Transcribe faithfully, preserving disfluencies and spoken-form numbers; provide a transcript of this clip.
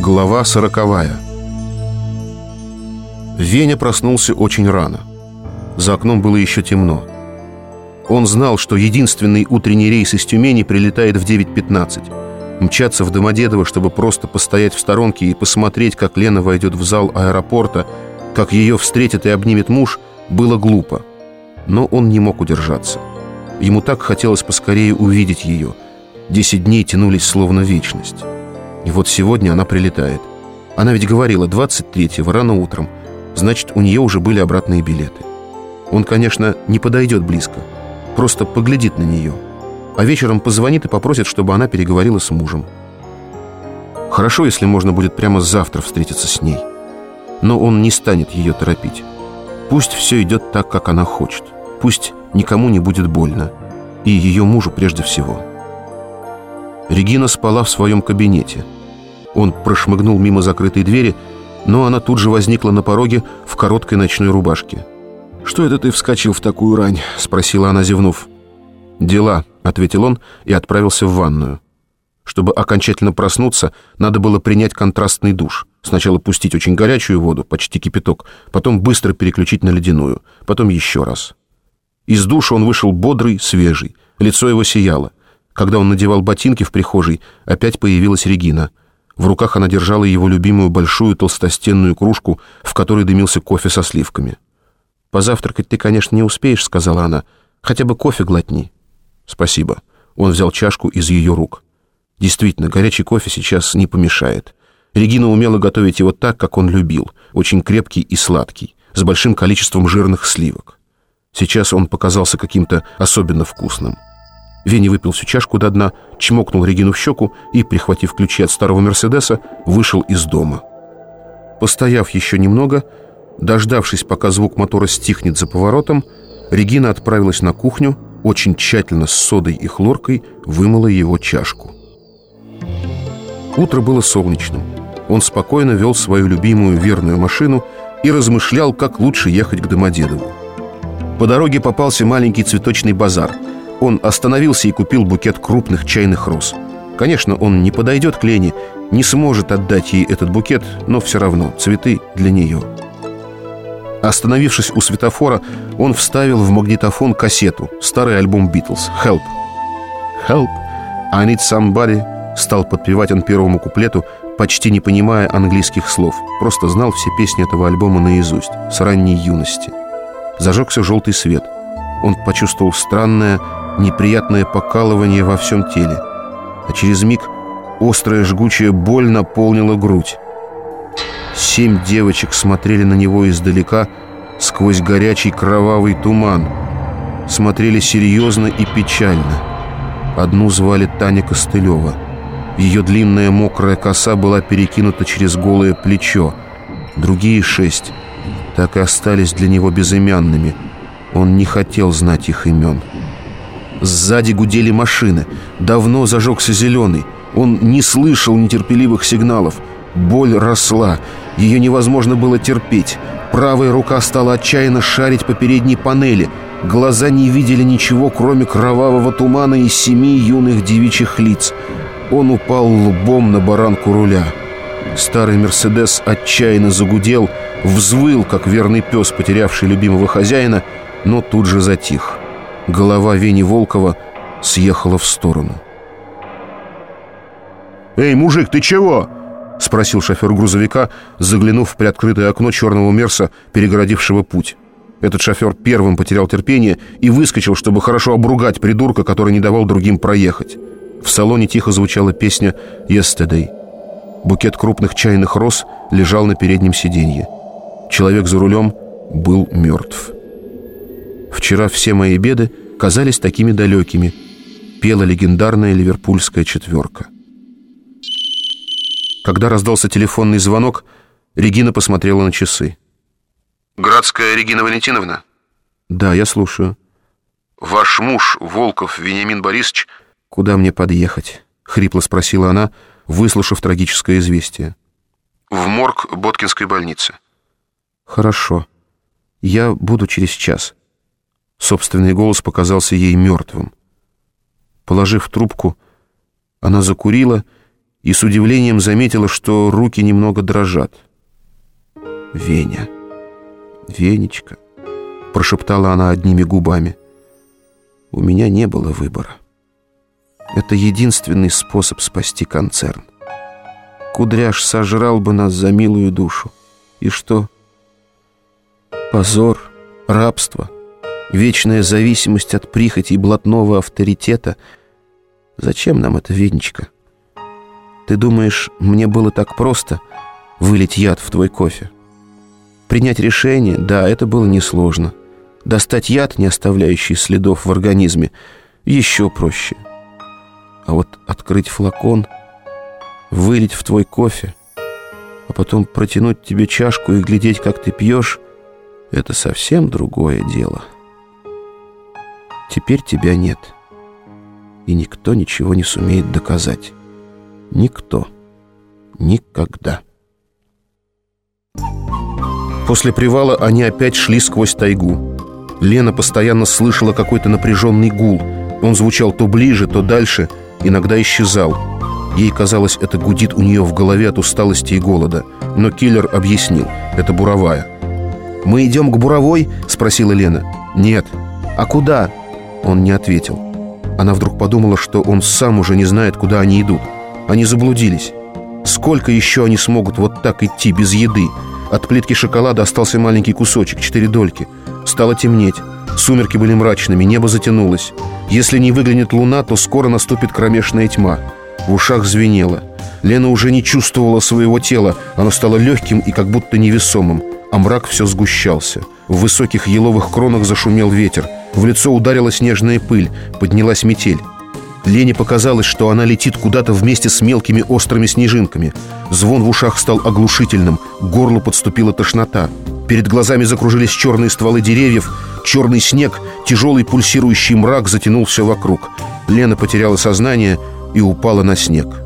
Глава сороковая. Веня проснулся очень рано. За окном было еще темно. Он знал, что единственный утренний рейс из Тюмени прилетает в девять пятнадцать. Мчаться в Домодедово, чтобы просто постоять в сторонке и посмотреть, как Лена войдет в зал аэропорта, как ее встретит и обнимет муж, было глупо. Но он не мог удержаться. Ему так хотелось поскорее увидеть ее. Десять дней тянулись словно вечность. И вот сегодня она прилетает. Она ведь говорила, двадцать третьего, рано утром. Значит, у нее уже были обратные билеты. Он, конечно, не подойдет близко. Просто поглядит на нее. А вечером позвонит и попросит, чтобы она переговорила с мужем. Хорошо, если можно будет прямо завтра встретиться с ней. Но он не станет ее торопить. Пусть все идет так, как она хочет. Пусть никому не будет больно. И ее мужу прежде всего. Регина спала в своем кабинете. Он прошмыгнул мимо закрытой двери, но она тут же возникла на пороге в короткой ночной рубашке. «Что это ты вскочил в такую рань?» — спросила она, зевнув. «Дела», — ответил он и отправился в ванную. Чтобы окончательно проснуться, надо было принять контрастный душ. Сначала пустить очень горячую воду, почти кипяток, потом быстро переключить на ледяную, потом еще раз. Из душа он вышел бодрый, свежий, лицо его сияло. Когда он надевал ботинки в прихожей, опять появилась Регина. В руках она держала его любимую большую толстостенную кружку, в которой дымился кофе со сливками. «Позавтракать ты, конечно, не успеешь», — сказала она. «Хотя бы кофе глотни». «Спасибо». Он взял чашку из ее рук. Действительно, горячий кофе сейчас не помешает. Регина умела готовить его так, как он любил, очень крепкий и сладкий, с большим количеством жирных сливок. Сейчас он показался каким-то особенно вкусным. Веня выпил всю чашку до дна, чмокнул Регину в щеку и, прихватив ключи от старого «Мерседеса», вышел из дома. Постояв еще немного, дождавшись, пока звук мотора стихнет за поворотом, Регина отправилась на кухню, очень тщательно с содой и хлоркой вымыла его чашку. Утро было солнечным. Он спокойно вел свою любимую верную машину и размышлял, как лучше ехать к Домодедову. По дороге попался маленький цветочный базар. Он остановился и купил букет крупных чайных роз. Конечно, он не подойдет к Лене, не сможет отдать ей этот букет, но все равно цветы для нее. Остановившись у светофора, он вставил в магнитофон кассету, старый альбом «Битлз» «Help». «Help, I need somebody», стал подпевать он первому куплету, почти не понимая английских слов. Просто знал все песни этого альбома наизусть, с ранней юности. Зажегся желтый свет. Он почувствовал странное, неприятное покалывание во всем теле. А через миг острая жгучая боль наполнила грудь. Семь девочек смотрели на него издалека сквозь горячий кровавый туман. Смотрели серьезно и печально. Одну звали Таня Костылева. Ее длинная мокрая коса была перекинута через голое плечо. Другие шесть так и остались для него безымянными. Он не хотел знать их имен. Сзади гудели машины. Давно зажегся зеленый. Он не слышал нетерпеливых сигналов. Боль росла. Ее невозможно было терпеть. Правая рука стала отчаянно шарить по передней панели. Глаза не видели ничего, кроме кровавого тумана и семи юных девичьих лиц. Он упал лбом на баранку руля. Старый «Мерседес» отчаянно загудел, взвыл, как верный пес, потерявший любимого хозяина, но тут же затих. Голова Вени Волкова съехала в сторону. «Эй, мужик, ты чего?» — спросил шофер грузовика, заглянув в приоткрытое окно черного «Мерса», перегородившего путь. Этот шофер первым потерял терпение и выскочил, чтобы хорошо обругать придурка, который не давал другим проехать. В салоне тихо звучала песня «Yesterday». Букет крупных чайных роз лежал на переднем сиденье. Человек за рулем был мертв. «Вчера все мои беды казались такими далекими», пела легендарная ливерпульская четверка. Когда раздался телефонный звонок, Регина посмотрела на часы. «Градская Регина Валентиновна?» «Да, я слушаю». «Ваш муж, Волков Вениамин Борисович...» «Куда мне подъехать?» — хрипло спросила она, выслушав трагическое известие. «В морг Боткинской больницы». «Хорошо. Я буду через час». Собственный голос показался ей мертвым. Положив трубку, она закурила и с удивлением заметила, что руки немного дрожат. «Веня, Венечка», — прошептала она одними губами, — «у меня не было выбора. Это единственный способ спасти концерн. Кудряш сожрал бы нас за милую душу. И что? Позор, рабство, вечная зависимость от прихоти и блатного авторитета. Зачем нам это, Венечка? Ты думаешь, мне было так просто вылить яд в твой кофе? Принять решение, да, это было несложно. Достать яд, не оставляющий следов в организме, еще проще. А вот открыть флакон, вылить в твой кофе, а потом протянуть тебе чашку и глядеть, как ты пьешь, это совсем другое дело. Теперь тебя нет, и никто ничего не сумеет доказать. Никто. Никогда. После привала они опять шли сквозь тайгу. Лена постоянно слышала какой-то напряженный гул. Он звучал то ближе, то дальше, иногда исчезал. Ей казалось, это гудит у нее в голове от усталости и голода. Но киллер объяснил, это буровая. «Мы идем к буровой?» – спросила Лена. «Нет». «А куда?» Он не ответил. Она вдруг подумала, что он сам уже не знает, куда они идут. Они заблудились. Сколько еще они смогут вот так идти, без еды? От плитки шоколада остался маленький кусочек, четыре дольки. Стало темнеть. Сумерки были мрачными, небо затянулось. Если не выглянет луна, то скоро наступит кромешная тьма. В ушах звенело. Лена уже не чувствовала своего тела. Оно стало легким и как будто невесомым. А мрак все сгущался. В высоких еловых кронах зашумел ветер. В лицо ударила снежная пыль. Поднялась метель. Лене показалось, что она летит куда-то вместе с мелкими острыми снежинками. Звон в ушах стал оглушительным. К горлу подступила тошнота. Перед глазами закружились черные стволы деревьев. Черный снег, тяжелый пульсирующий мрак затянулся вокруг. Лена потеряла сознание и упала на снег.